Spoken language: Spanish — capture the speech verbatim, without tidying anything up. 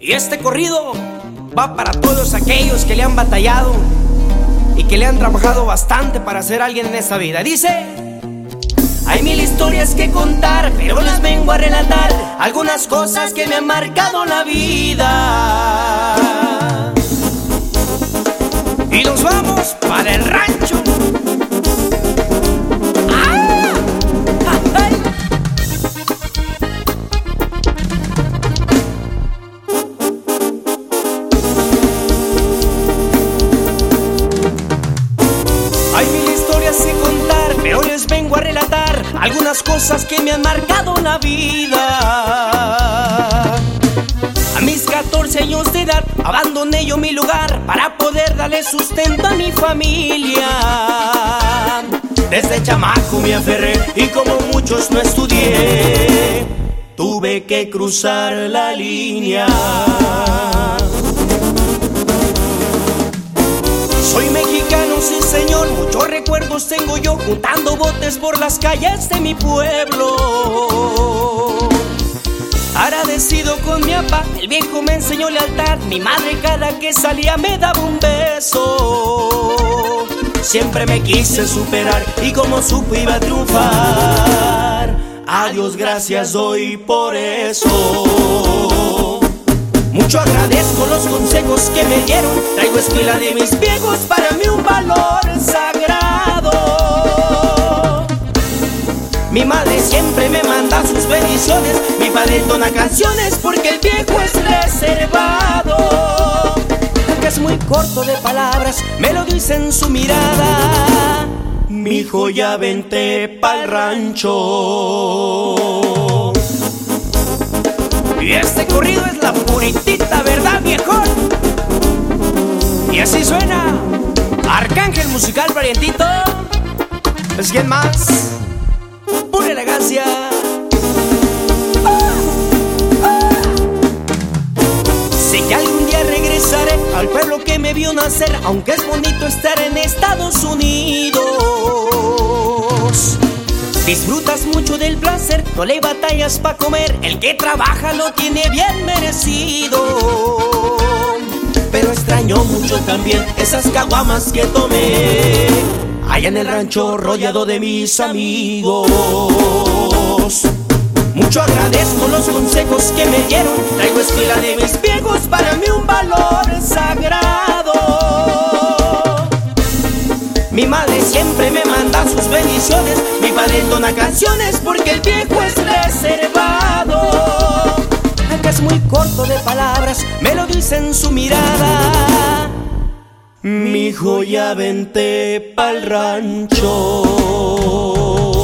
Y este corrido va para todos aquellos que le han batallado y que le han trabajado bastante para ser alguien en esta vida. Dice: hay mil historias que contar, pero les vengo a relatar algunas cosas que me han marcado la vida. Y nos vamos para el rancho. ¡Ah! ¡Ay! Hay mil historias que contar, pero les vengo a relatar algunas cosas que me han marcado la vida. A mis catorce años de edad abandoné yo mi lugar para poder darle sustento a mi familia. Desde chamaco me aferré y como muchos no estudié, tuve que cruzar la línea. Soy mexicano, sí señor, muchos recuerdos tengo yo juntando botes por las calles de mi pueblo. Agradecido con mi papá, el viejo me enseñó lealtad. Mi madre cada que salía me daba un beso. Siempre me quise superar y como supe iba a triunfar. A Dios gracias doy por eso. Mucho agradezco los consejos que me dieron. Traigo escuela de mis viejos, para mí un valor sagrado. Mi madre siempre me manda sus bendiciones. Mi padre entona canciones porque el viejo es reservado. Aunque es muy corto de palabras, me lo dice en su mirada: mijo, ya vente pa'l rancho. Y este corrido es la puritita verdad, viejón. Y así suena Arcángel Musical Variantito. ¿Es quién más? Pura elegancia. Ah, ah. Sé que algún día regresaré al pueblo que me vio nacer, aunque es bonito estar en Estados Unidos. Disfrutas mucho del placer, no le batallas pa' comer. El que trabaja lo tiene bien merecido. Pero extraño mucho también esas caguamas que tomé allá en el rancho rodeado de mis amigos. Mucho agradezco los consejos que me dieron. Traigo escuela de mis viejos, para mí un valor sagrado. Mi madre siempre me manda sus bendiciones. Mi padre entona canciones porque el viejo es reservado. Aunque es muy corto de palabras, me lo dice en su mirada: mijo, ya vente pa'l rancho.